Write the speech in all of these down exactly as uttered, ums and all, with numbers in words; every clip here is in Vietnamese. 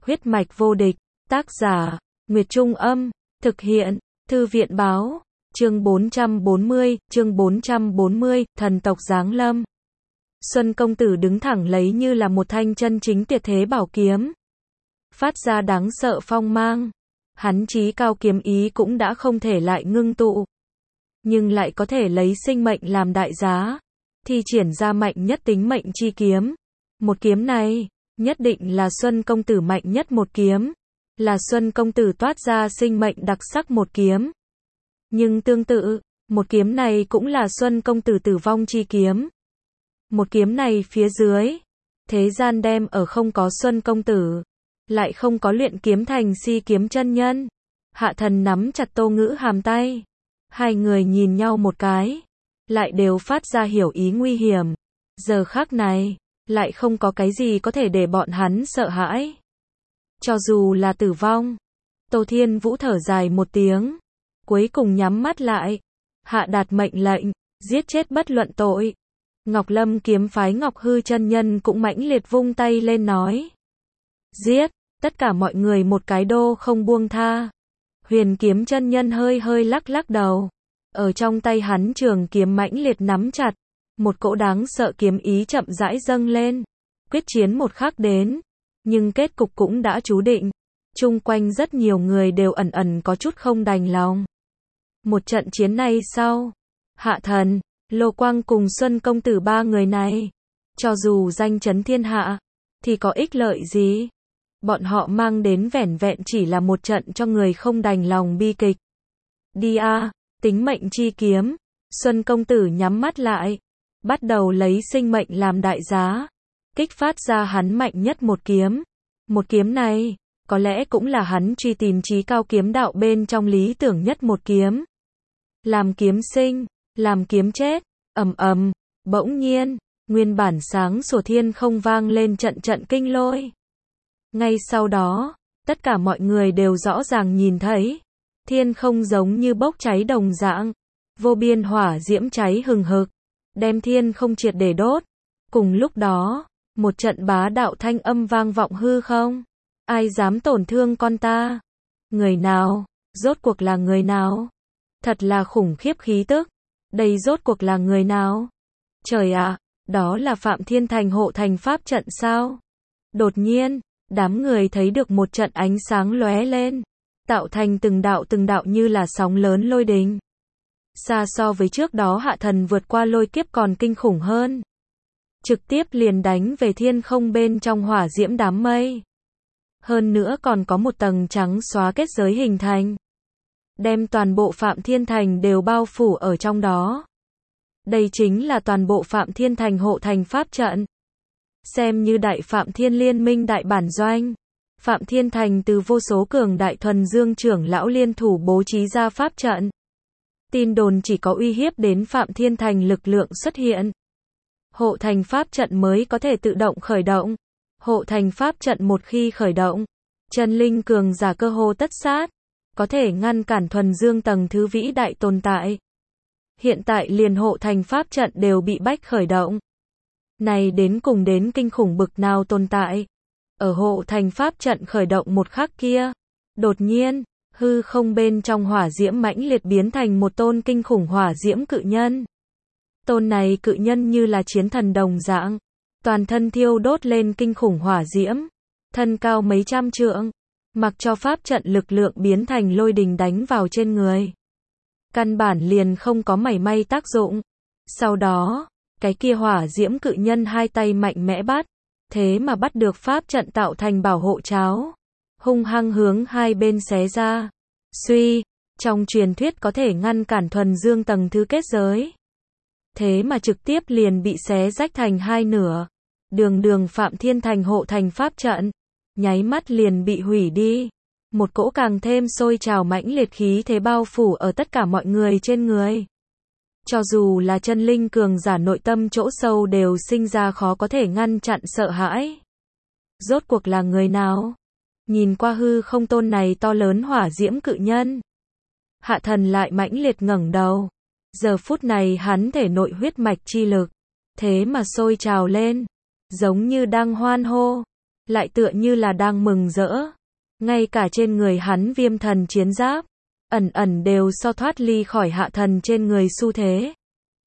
Huyết mạch vô địch, tác giả, Nguyệt Trung Âm, thực hiện, Thư viện Báo, chương bốn trăm bốn mươi, chương bốn trăm bốn mươi, thần tộc giáng lâm. Xuân công tử đứng thẳng lấy như là một thanh chân chính tuyệt thế bảo kiếm. Phát ra đáng sợ phong mang. Hắn chí cao kiếm ý cũng đã không thể lại ngưng tụ. Nhưng lại có thể lấy sinh mệnh làm đại giá. Thi triển ra mạnh nhất tính mệnh chi kiếm. Một kiếm này, nhất định là Xuân công tử mạnh nhất một kiếm. Là Xuân công tử toát ra sinh mệnh đặc sắc một kiếm. Nhưng tương tự, một kiếm này cũng là Xuân công tử tử vong chi kiếm. Một kiếm này phía dưới, thế gian đem ở không có Xuân công tử, lại không có luyện kiếm thành si kiếm chân nhân. Hạ thần nắm chặt Tô Ngữ Hàm tay. Hai người nhìn nhau một cái, lại đều phát ra hiểu ý nguy hiểm. Giờ khắc này, lại không có cái gì có thể để bọn hắn sợ hãi. Cho dù là tử vong. Tô Thiên Vũ thở dài một tiếng, cuối cùng nhắm mắt lại, hạ đạt mệnh lệnh, giết chết bất luận tội. Ngọc Lâm kiếm phái Ngọc Hư chân nhân cũng mãnh liệt vung tay lên nói. Giết, tất cả mọi người một cái đô không buông tha. Huyền kiếm chân nhân hơi hơi lắc lắc đầu. Ở trong tay hắn trường kiếm mãnh liệt nắm chặt. Một cỗ đáng sợ kiếm ý chậm rãi dâng lên. Quyết chiến một khắc đến. Nhưng kết cục cũng đã chú định. Chung quanh rất nhiều người đều ẩn ẩn có chút không đành lòng. Một trận chiến này sau, Hạ Thần, Lô Quang cùng Xuân công tử ba người này, cho dù danh chấn thiên hạ, thì có ích lợi gì? Bọn họ mang đến vẻn vẹn chỉ là một trận cho người không đành lòng bi kịch. Đi a, tính mệnh chi kiếm. Xuân công tử nhắm mắt lại, bắt đầu lấy sinh mệnh làm đại giá, kích phát ra hắn mạnh nhất một kiếm. Một kiếm này, có lẽ cũng là hắn truy tìm chí cao kiếm đạo bên trong lý tưởng nhất một kiếm. Làm kiếm sinh, làm kiếm chết, ầm ầm, bỗng nhiên, nguyên bản sáng sủa thiên không vang lên trận trận kinh lôi. Ngay sau đó, tất cả mọi người đều rõ ràng nhìn thấy, thiên không giống như bốc cháy đồng dạng, vô biên hỏa diễm cháy hừng hực, đem thiên không triệt để đốt. Cùng lúc đó, một trận bá đạo thanh âm vang vọng hư không. Ai dám tổn thương con ta? Người nào? Rốt cuộc là người nào? Thật là khủng khiếp khí tức. Đây rốt cuộc là người nào? Trời ạ, đó là Phạm Thiên Thành hộ thành pháp trận sao? Đột nhiên, đám người thấy được một trận ánh sáng lóe lên, tạo thành từng đạo từng đạo như là sóng lớn lôi đình. Xa so với trước đó Hạ Thần vượt qua lôi kiếp còn kinh khủng hơn. Trực tiếp liền đánh về thiên không bên trong hỏa diễm đám mây. Hơn nữa còn có một tầng trắng xóa kết giới hình thành, đem toàn bộ Phạm Thiên Thành đều bao phủ ở trong đó. Đây chính là toàn bộ Phạm Thiên Thành hộ thành pháp trận. Xem như đại Phạm Thiên Liên minh đại bản doanh. Phạm Thiên Thành từ vô số cường đại thuần dương trưởng lão liên thủ bố trí ra pháp trận. Tin đồn chỉ có uy hiếp đến Phạm Thiên Thành lực lượng xuất hiện, hộ thành pháp trận mới có thể tự động khởi động. Hộ thành pháp trận một khi khởi động, chân linh cường giả cơ hồ tất sát, có thể ngăn cản thuần dương tầng thứ vĩ đại tồn tại. Hiện tại liền hộ thành pháp trận đều bị bách khởi động. Này đến cùng đến kinh khủng bực nào tồn tại. Ở hộ thành pháp trận khởi động một khắc kia, đột nhiên, hư không bên trong hỏa diễm mãnh liệt biến thành một tôn kinh khủng hỏa diễm cự nhân. Tôn này cự nhân như là chiến thần đồng dạng, toàn thân thiêu đốt lên kinh khủng hỏa diễm, thân cao mấy trăm trượng, mặc cho pháp trận lực lượng biến thành lôi đình đánh vào trên người. Căn bản liền không có mảy may tác dụng. Sau đó, cái kia hỏa diễm cự nhân hai tay mạnh mẽ bắt, thế mà bắt được pháp trận tạo thành bảo hộ cháo, hung hăng hướng hai bên xé ra. Suy, trong truyền thuyết có thể ngăn cản thuần dương tầng thứ kết giới. Thế mà trực tiếp liền bị xé rách thành hai nửa. Đường đường Phạm Thiên Thành hộ thành pháp trận, nháy mắt liền bị hủy đi. Một cỗ càng thêm sôi trào mãnh liệt khí thế bao phủ ở tất cả mọi người trên người. Cho dù là chân linh cường giả nội tâm chỗ sâu đều sinh ra khó có thể ngăn chặn sợ hãi. Rốt cuộc là người nào? Nhìn qua hư không tôn này to lớn hỏa diễm cự nhân, Hạ Thần lại mãnh liệt ngẩng đầu. Giờ phút này hắn thể nội huyết mạch chi lực, thế mà sôi trào lên, giống như đang hoan hô. lại tựa như là đang mừng rỡ. Ngay cả trên người hắn viêm thần chiến giáp, ẩn ẩn đều so thoát ly khỏi hạ thần trên người xu thế.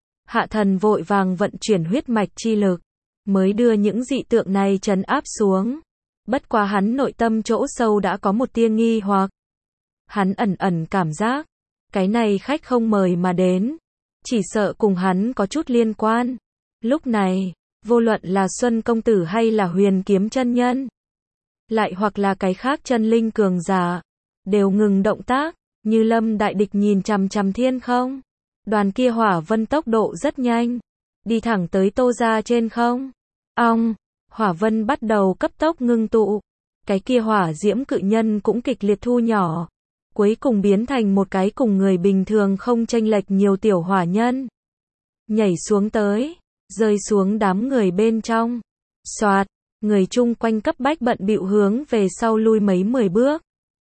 Hạ thần vội vàng vận chuyển huyết mạch chi lực, mới đưa những dị tượng này trấn áp xuống. Bất quá hắn nội tâm chỗ sâu đã có một tia nghi hoặc. Hắn ẩn ẩn cảm giác, cái này khách không mời mà đến, chỉ sợ cùng hắn có chút liên quan. Lúc này, vô luận là Xuân công tử hay là Huyền Kiếm chân nhân, lại hoặc là cái khác chân linh cường giả, đều ngừng động tác, như lâm đại địch nhìn chằm chằm thiên không. Đoàn kia hỏa vân tốc độ rất nhanh, đi thẳng tới Tô gia trên không. Ong, hỏa vân bắt đầu cấp tốc ngưng tụ, cái kia hỏa diễm cự nhân cũng kịch liệt thu nhỏ, cuối cùng biến thành một cái cùng người bình thường không chênh lệch nhiều tiểu hỏa nhân. Nhảy xuống tới, rơi xuống đám người bên trong. Soạt, người chung quanh cấp bách bận bịu hướng về sau lui mấy mười bước.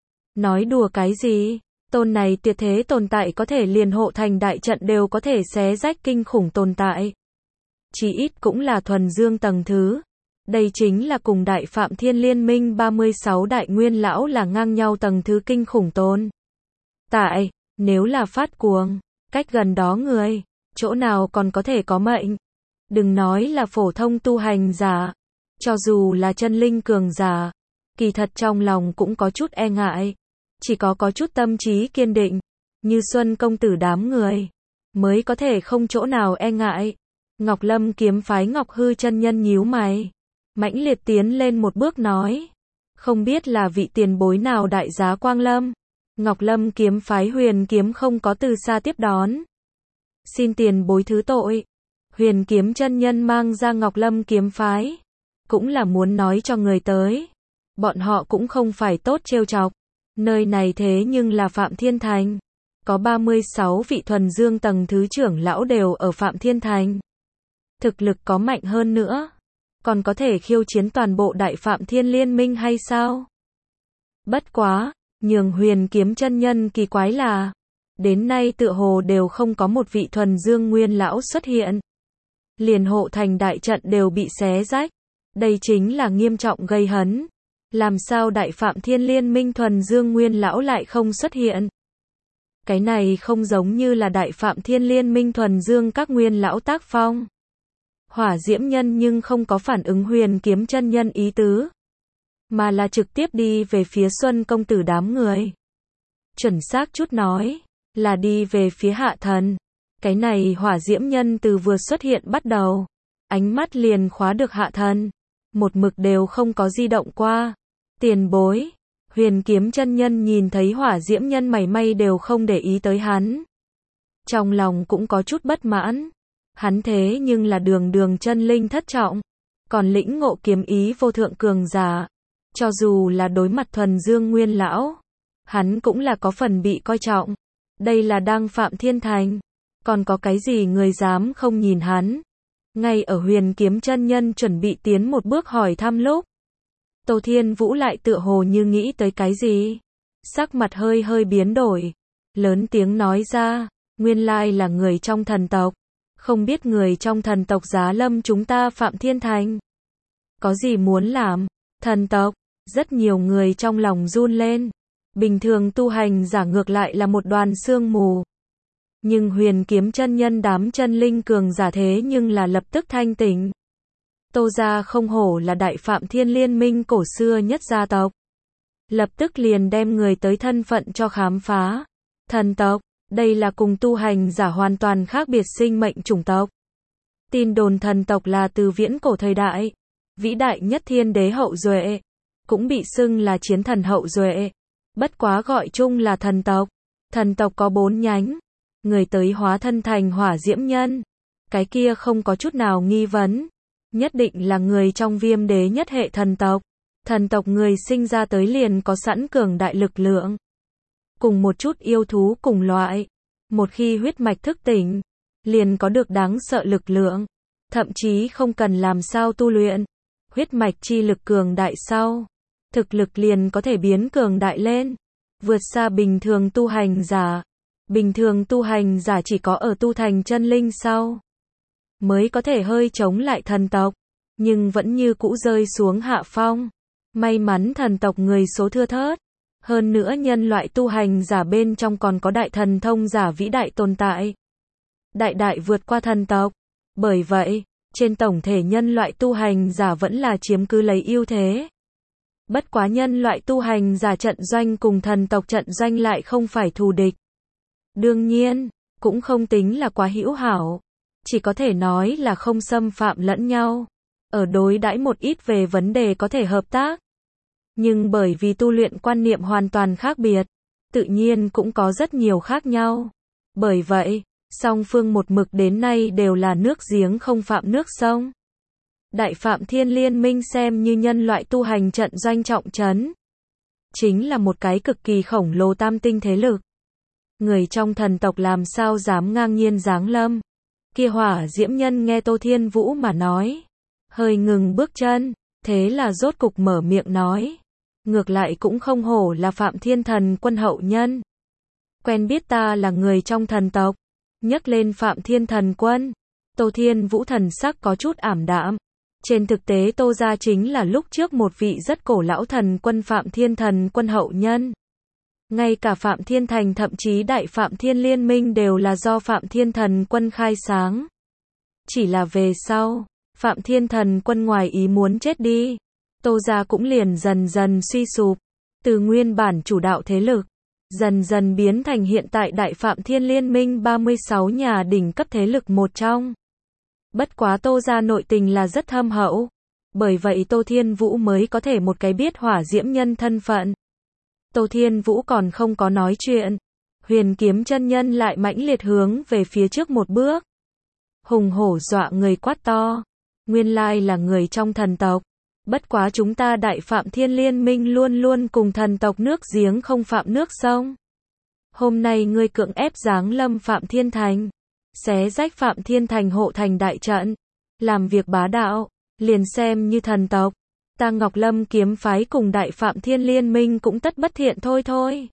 Nói đùa cái gì? Tôn này tuyệt thế tồn tại có thể liền hộ thành đại trận đều có thể xé rách kinh khủng tồn tại. Chỉ ít cũng là thuần dương tầng thứ. Đây chính là cùng Đại Phạm Thiên Liên Minh ba mươi sáu đại nguyên lão là ngang nhau tầng thứ kinh khủng tồn tại. Nếu là phát cuồng, cách gần đó người, chỗ nào còn có thể có mệnh. Đừng nói là phổ thông tu hành giả, cho dù là chân linh cường giả, kỳ thật trong lòng cũng có chút e ngại. Chỉ có có chút tâm trí kiên định, như Xuân công tử đám người, mới có thể không chỗ nào e ngại. Ngọc Lâm kiếm phái Ngọc Hư chân nhân nhíu mày, mãnh liệt tiến lên một bước nói, không biết là vị tiền bối nào đại giá quang lâm. Ngọc Lâm kiếm phái Huyền Kiếm không có từ xa tiếp đón. Xin tiền bối thứ tội. Huyền Kiếm chân nhân mang ra Ngọc Lâm kiếm phái, cũng là muốn nói cho người tới, bọn họ cũng không phải tốt trêu chọc. Nơi này thế nhưng là Phạm Thiên Thành, có ba mươi sáu vị thuần dương tầng thứ trưởng lão đều ở Phạm Thiên Thành. Thực lực có mạnh hơn nữa, còn có thể khiêu chiến toàn bộ Đại Phạm Thiên Liên Minh hay sao? Bất quá, nhường Huyền Kiếm chân nhân kỳ quái là, đến nay tựa hồ đều không có một vị thuần dương nguyên lão xuất hiện. Liền hộ thành đại trận đều bị xé rách, đây chính là nghiêm trọng gây hấn. Làm sao Đại Phạm Thiên Liên Minh thuần dương nguyên lão lại không xuất hiện? Cái này không giống như là Đại Phạm Thiên Liên Minh thuần dương các nguyên lão tác phong. Hỏa diễm nhân nhưng không có phản ứng Huyền Kiếm chân nhân ý tứ, mà là trực tiếp đi về phía Xuân công tử đám người. Chuẩn xác chút nói, là đi về phía hạ thần. Cái này hỏa diễm nhân từ vừa xuất hiện bắt đầu, ánh mắt liền khóa được hạ thần, một mực đều không có di động qua. Tiền bối, Huyền Kiếm chân nhân nhìn thấy hỏa diễm nhân mảy may đều không để ý tới hắn. Trong lòng cũng có chút bất mãn, hắn thế nhưng là đường đường chân linh thất trọng, còn lĩnh ngộ kiếm ý vô thượng cường giả. Cho dù là đối mặt thuần dương nguyên lão, hắn cũng là có phần bị coi trọng. Đây là đang Phạm Thiên Thành, còn có cái gì người dám không nhìn hắn. Ngay ở Huyền Kiếm chân nhân chuẩn bị tiến một bước hỏi thăm lúc, Tô Thiên Vũ lại tựa hồ như nghĩ tới cái gì, sắc mặt hơi hơi biến đổi, lớn tiếng nói ra, nguyên lai là người trong thần tộc, không biết người trong thần tộc giá lâm chúng ta Phạm Thiên Thành, có gì muốn làm? Thần tộc, rất nhiều người trong lòng run lên, bình thường tu hành giả ngược lại là một đoàn sương mù. Nhưng Huyền Kiếm chân nhân đám chân linh cường giả thế nhưng là lập tức thanh tỉnh. Tô gia không hổ là Đại Phạm Thiên Liên Minh cổ xưa nhất gia tộc. Lập tức liền đem người tới thân phận cho khám phá. Thần tộc, đây là cùng tu hành giả hoàn toàn khác biệt sinh mệnh chủng tộc. Tin đồn thần tộc là từ viễn cổ thời đại, vĩ đại nhất thiên đế hậu duệ, cũng bị xưng là chiến thần hậu duệ. Bất quá gọi chung là thần tộc. Thần tộc có bốn nhánh. Người tới hóa thân thành hỏa diễm nhân, cái kia không có chút nào nghi vấn, nhất định là người trong Viêm đế nhất hệ thần tộc. Thần tộc người sinh ra tới liền có sẵn cường đại lực lượng, cùng một chút yêu thú cùng loại, một khi huyết mạch thức tỉnh, liền có được đáng sợ lực lượng, thậm chí không cần làm sao tu luyện, huyết mạch chi lực cường đại sau, thực lực liền có thể biến cường đại lên, vượt xa bình thường tu hành giả. Bình thường tu hành giả chỉ có ở tu thành chân linh sau, mới có thể hơi chống lại thần tộc, nhưng vẫn như cũ rơi xuống hạ phong. May mắn thần tộc người số thưa thớt. Hơn nữa nhân loại tu hành giả bên trong còn có đại thần thông giả vĩ đại tồn tại. Đại đại vượt qua thần tộc. Bởi vậy, trên tổng thể nhân loại tu hành giả vẫn là chiếm cứ lấy ưu thế. Bất quá nhân loại tu hành giả trận doanh cùng thần tộc trận doanh lại không phải thù địch. Đương nhiên, cũng không tính là quá hữu hảo. Chỉ có thể nói là không xâm phạm lẫn nhau. Ở đối đãi một ít về vấn đề có thể hợp tác. Nhưng bởi vì tu luyện quan niệm hoàn toàn khác biệt, tự nhiên cũng có rất nhiều khác nhau. Bởi vậy, song phương một mực đến nay đều là nước giếng không phạm nước sông. Đại Phạm Thiên Liên Minh xem như nhân loại tu hành trận doanh trọng trấn. Chính là một cái cực kỳ khổng lồ tam tinh thế lực. Người trong thần tộc làm sao dám ngang nhiên giáng lâm. Kia hỏa diễm nhân nghe Tô Thiên Vũ mà nói. Hơi ngừng bước chân, thế là rốt cục mở miệng nói. Ngược lại cũng không hổ là Phạm Thiên Thần Quân hậu nhân. Quen biết ta là người trong thần tộc. Nhắc lên Phạm Thiên Thần Quân, Tô Thiên Vũ thần sắc có chút ảm đạm. Trên thực tế Tô gia chính là lúc trước một vị rất cổ lão thần quân Phạm Thiên Thần Quân hậu nhân. Ngay cả Phạm Thiên Thành thậm chí Đại Phạm Thiên Liên Minh đều là do Phạm Thiên Thần Quân khai sáng. Chỉ là về sau, Phạm Thiên Thần Quân ngoài ý muốn chết đi. Tô gia cũng liền dần dần suy sụp. Từ nguyên bản chủ đạo thế lực, dần dần biến thành hiện tại Đại Phạm Thiên Liên Minh ba mươi sáu nhà đỉnh cấp thế lực một trong. Bất quá Tô gia nội tình là rất thâm hậu. Bởi vậy Tô Thiên Vũ mới có thể một cái biết hỏa diễm nhân thân phận. Tô Thiên Vũ còn không có nói chuyện. Huyền Kiếm chân nhân lại mãnh liệt hướng về phía trước một bước. Hùng hổ dọa người quát to. Nguyên lai là người trong thần tộc. Bất quá chúng ta Đại Phạm Thiên Liên Minh luôn luôn cùng thần tộc nước giếng không phạm nước sông. Hôm nay ngươi cưỡng ép giáng lâm Phạm Thiên Thành. Xé rách Phạm Thiên Thành hộ thành đại trận. Làm việc bá đạo. Liền xem như thần tộc. Ta Ngọc Lâm kiếm phái cùng Đại Phạm Thiên Liên Minh cũng tất bất thiện thôi thôi.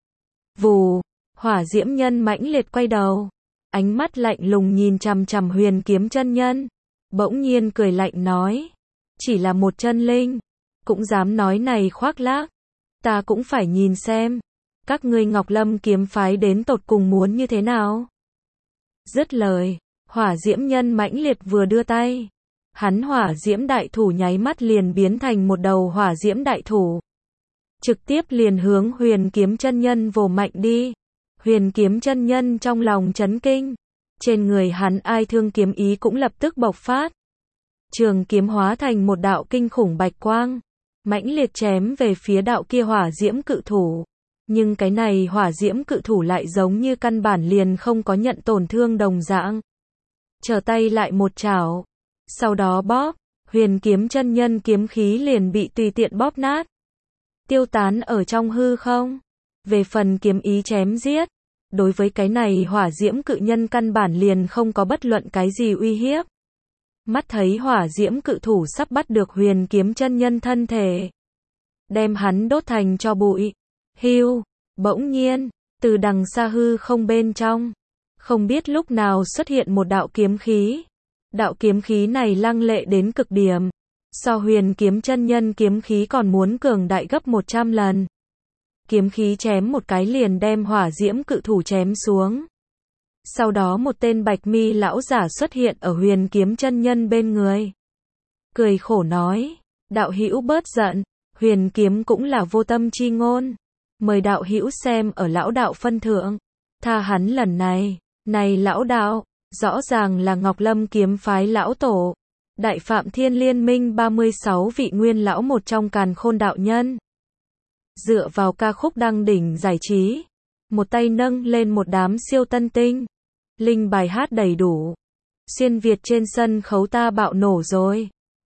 Vù. Hỏa diễm nhân mãnh liệt quay đầu. Ánh mắt lạnh lùng nhìn chằm chằm Huyền Kiếm chân nhân. Bỗng nhiên cười lạnh nói. Chỉ là một chân linh. Cũng dám nói này khoác lác. Ta cũng phải nhìn xem. Các ngươi Ngọc Lâm kiếm phái đến tột cùng muốn như thế nào. Dứt lời. Hỏa diễm nhân mãnh liệt vừa đưa tay. Hắn hỏa diễm đại thủ nháy mắt liền biến thành một đầu hỏa diễm đại thủ. Trực tiếp liền hướng Huyền Kiếm chân nhân vồ mạnh đi. Huyền Kiếm chân nhân trong lòng chấn kinh. Trên người hắn ai thương kiếm ý cũng lập tức bộc phát. Trường kiếm hóa thành một đạo kinh khủng bạch quang. Mãnh liệt chém về phía đạo kia hỏa diễm cự thủ. Nhưng cái này hỏa diễm cự thủ lại giống như căn bản liền không có nhận tổn thương đồng dạng. Trở tay lại một chảo. Sau đó bóp, Huyền Kiếm chân nhân kiếm khí liền bị tùy tiện bóp nát. Tiêu tán ở trong hư không. Về phần kiếm ý chém giết. Đối với cái này hỏa diễm cự nhân căn bản liền không có bất luận cái gì uy hiếp. Mắt thấy hỏa diễm cự thủ sắp bắt được Huyền Kiếm chân nhân thân thể. Đem hắn đốt thành cho bụi. Hưu, bỗng nhiên, từ đằng xa hư không bên trong. Không biết lúc nào xuất hiện một đạo kiếm khí. Đạo kiếm khí này lăng lệ đến cực điểm. So Huyền Kiếm chân nhân kiếm khí còn muốn cường đại gấp một trăm lần. Kiếm khí chém một cái liền đem hỏa diễm cự thủ chém xuống. Sau đó một tên bạch mi lão giả xuất hiện ở Huyền Kiếm chân nhân bên người. Cười khổ nói, đạo hữu bớt giận, Huyền Kiếm cũng là vô tâm chi ngôn. Mời đạo hữu xem ở lão đạo phân thượng. Tha hắn lần này, này lão đạo, rõ ràng là Ngọc Lâm kiếm phái lão tổ. Đại Phạm Thiên Liên Minh ba mươi sáu vị nguyên lão một trong Càn Khôn đạo nhân. Dựa vào ca khúc đăng đỉnh giải trí. Một tay nâng lên một đám siêu tân tinh. Linh bài hát đầy đủ. Xuyên Việt trên sân khấu ta bạo nổ rồi.